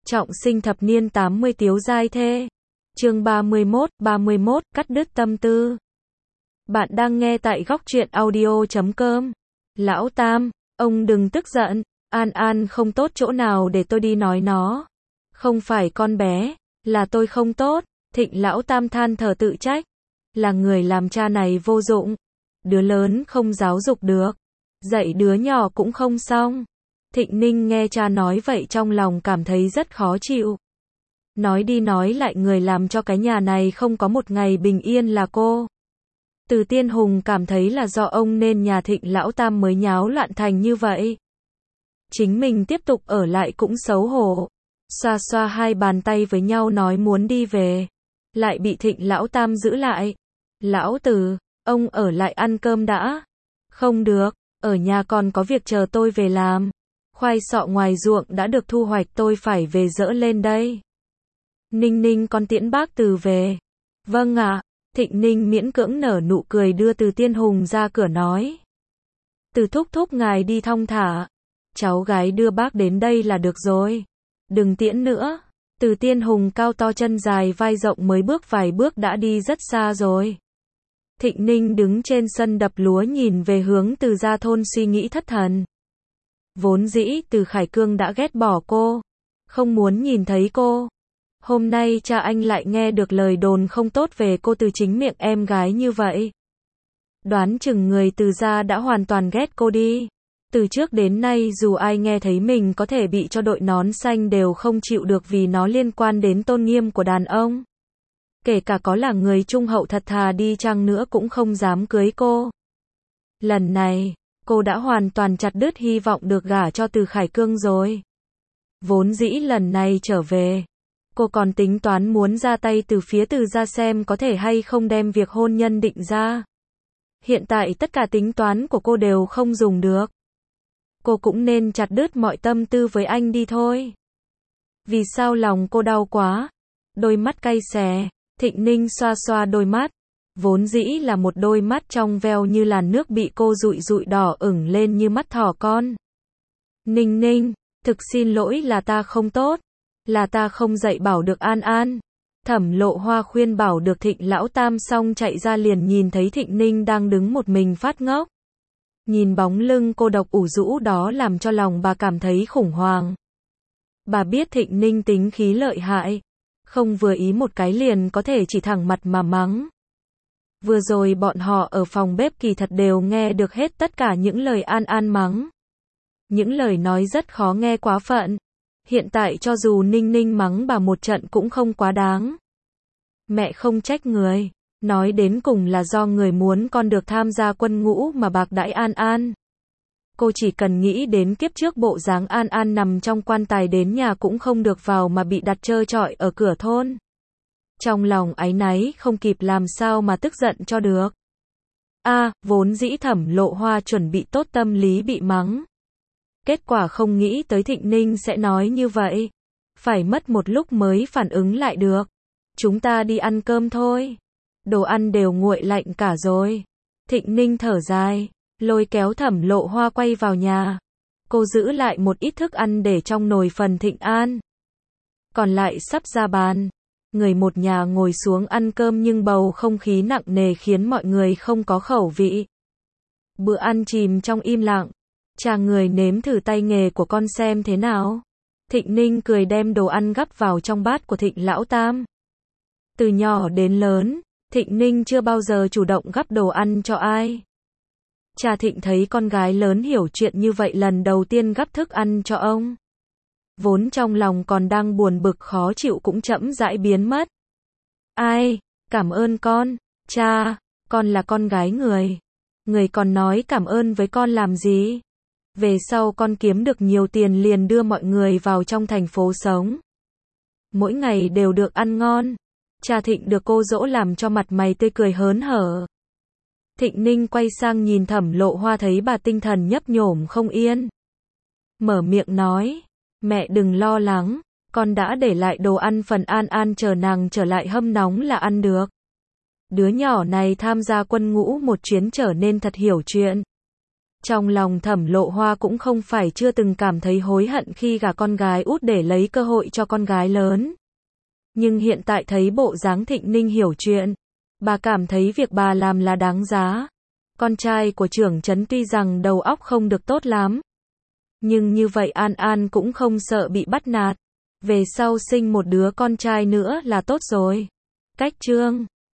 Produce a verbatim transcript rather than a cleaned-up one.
Trọng sinh thập niên tám mươi tiếu giai thê. Chương ba mươi mốt, ba mươi mốt, cắt đứt tâm tư. Bạn đang nghe tại góc truyện audio chấm com. Lão Tam, ông đừng tức giận, An An không tốt chỗ nào để tôi đi nói nó. Không phải con bé, là tôi không tốt. Thịnh Lão Tam than thở tự trách. Là người làm cha này vô dụng. Đứa lớn không giáo dục được. Dạy đứa nhỏ cũng không xong. Thịnh Ninh nghe cha nói vậy trong lòng cảm thấy rất khó chịu. Nói đi nói lại người làm cho cái nhà này không có một ngày bình yên là cô. Từ Tiên Hùng cảm thấy là do ông nên nhà Thịnh Lão Tam mới nháo loạn thành như vậy. Chính mình tiếp tục ở lại cũng xấu hổ. Xoa xoa hai bàn tay với nhau nói muốn đi về. Lại bị Thịnh Lão Tam giữ lại. Lão Tử, ông ở lại ăn cơm đã. Không được, ở nhà còn có việc chờ tôi về làm. Khoai sọ ngoài ruộng đã được thu hoạch tôi phải về dỡ lên đây. Ninh Ninh con tiễn bác Từ về. Vâng ạ. Thịnh Ninh miễn cưỡng nở nụ cười đưa Từ Tiên Hùng ra cửa nói. Từ thúc thúc ngài đi thong thả. Cháu gái đưa bác đến đây là được rồi. Đừng tiễn nữa. Từ Tiên Hùng cao to chân dài vai rộng mới bước vài bước đã đi rất xa rồi. Thịnh Ninh đứng trên sân đập lúa nhìn về hướng Từ gia thôn suy nghĩ thất thần. Vốn dĩ Từ Khải Cương đã ghét bỏ cô. Không muốn nhìn thấy cô. Hôm nay cha anh lại nghe được lời đồn không tốt về cô từ chính miệng em gái như vậy. Đoán chừng người Từ gia đã hoàn toàn ghét cô đi. Từ trước đến nay dù ai nghe thấy mình có thể bị cho đội nón xanh đều không chịu được vì nó liên quan đến tôn nghiêm của đàn ông. Kể cả có là người trung hậu thật thà đi chăng nữa cũng không dám cưới cô. Lần này, cô đã hoàn toàn chặt đứt hy vọng được gả cho Từ Khải Cương rồi. Vốn dĩ lần này trở về, cô còn tính toán muốn ra tay từ phía Từ gia xem có thể hay không đem việc hôn nhân định ra. Hiện tại tất cả tính toán của cô đều không dùng được. Cô cũng nên chặt đứt mọi tâm tư với anh đi thôi. Vì sao lòng cô đau quá? Đôi mắt cay xè. Thịnh Ninh xoa xoa đôi mắt. Vốn dĩ là một đôi mắt trong veo như làn nước bị cô dụi dụi đỏ ửng lên như mắt thỏ con. Ninh Ninh, thực xin lỗi là ta không tốt. Là ta không dạy bảo được An An. Thẩm Lộ Hoa khuyên bảo được Thịnh Lão Tam xong chạy ra liền nhìn thấy Thịnh Ninh đang đứng một mình phát ngốc. Nhìn bóng lưng cô độc ủ rũ đó làm cho lòng bà cảm thấy khủng hoảng. Bà biết Thịnh Ninh tính khí lợi hại. Không vừa ý một cái liền có thể chỉ thẳng mặt mà mắng. Vừa rồi bọn họ ở phòng bếp kỳ thật đều nghe được hết tất cả những lời An An mắng. Những lời nói rất khó nghe quá phận. Hiện tại cho dù Ninh Ninh mắng bà một trận cũng không quá đáng. Mẹ không trách người. Nói đến cùng là do người muốn con được tham gia quân ngũ mà bạc đãi An An. Cô chỉ cần nghĩ đến kiếp trước bộ dáng An An nằm trong quan tài đến nhà cũng không được vào mà bị đặt trơ trọi ở cửa thôn. Trong lòng áy náy không kịp làm sao mà tức giận cho được. A, à, vốn dĩ Thẩm Lộ Hoa chuẩn bị tốt tâm lý bị mắng. Kết quả không nghĩ tới Thịnh Ninh sẽ nói như vậy. Phải mất một lúc mới phản ứng lại được. Chúng ta đi ăn cơm thôi. Đồ ăn đều nguội lạnh cả rồi. Thịnh Ninh thở dài, lôi kéo Thẩm Lộ Hoa quay vào nhà. Cô giữ lại một ít thức ăn để trong nồi phần Thịnh An. Còn lại sắp ra bàn. Người một nhà ngồi xuống ăn cơm nhưng bầu không khí nặng nề khiến mọi người không có khẩu vị. Bữa ăn chìm trong im lặng. Cha người nếm thử tay nghề của con xem thế nào. Thịnh Ninh cười đem đồ ăn gắp vào trong bát của Thịnh Lão Tam. Từ nhỏ đến lớn, Thịnh Ninh chưa bao giờ chủ động gắp đồ ăn cho ai. Cha Thịnh thấy con gái lớn hiểu chuyện như vậy lần đầu tiên gắp thức ăn cho ông. Vốn trong lòng còn đang buồn bực khó chịu cũng chậm rãi biến mất. Ai, cảm ơn con, cha, con là con gái người. Người còn nói cảm ơn với con làm gì? Về sau con kiếm được nhiều tiền liền đưa mọi người vào trong thành phố sống. Mỗi ngày đều được ăn ngon. Cha Thịnh được cô dỗ làm cho mặt mày tươi cười hớn hở. Thịnh Ninh quay sang nhìn Thẩm Lộ Hoa thấy bà tinh thần nhấp nhổm không yên. Mở miệng nói, mẹ đừng lo lắng, con đã để lại đồ ăn phần An An chờ nàng trở lại hâm nóng là ăn được. Đứa nhỏ này tham gia quân ngũ một chuyến trở nên thật hiểu chuyện. Trong lòng Thẩm Lộ Hoa cũng không phải chưa từng cảm thấy hối hận khi gả con gái út để lấy cơ hội cho con gái lớn. Nhưng hiện tại thấy bộ dáng Thịnh Ninh hiểu chuyện, bà cảm thấy việc bà làm là đáng giá. Con trai của trưởng trấn tuy rằng đầu óc không được tốt lắm, nhưng như vậy An An cũng không sợ bị bắt nạt. Về sau sinh một đứa con trai nữa là tốt rồi. Cách chương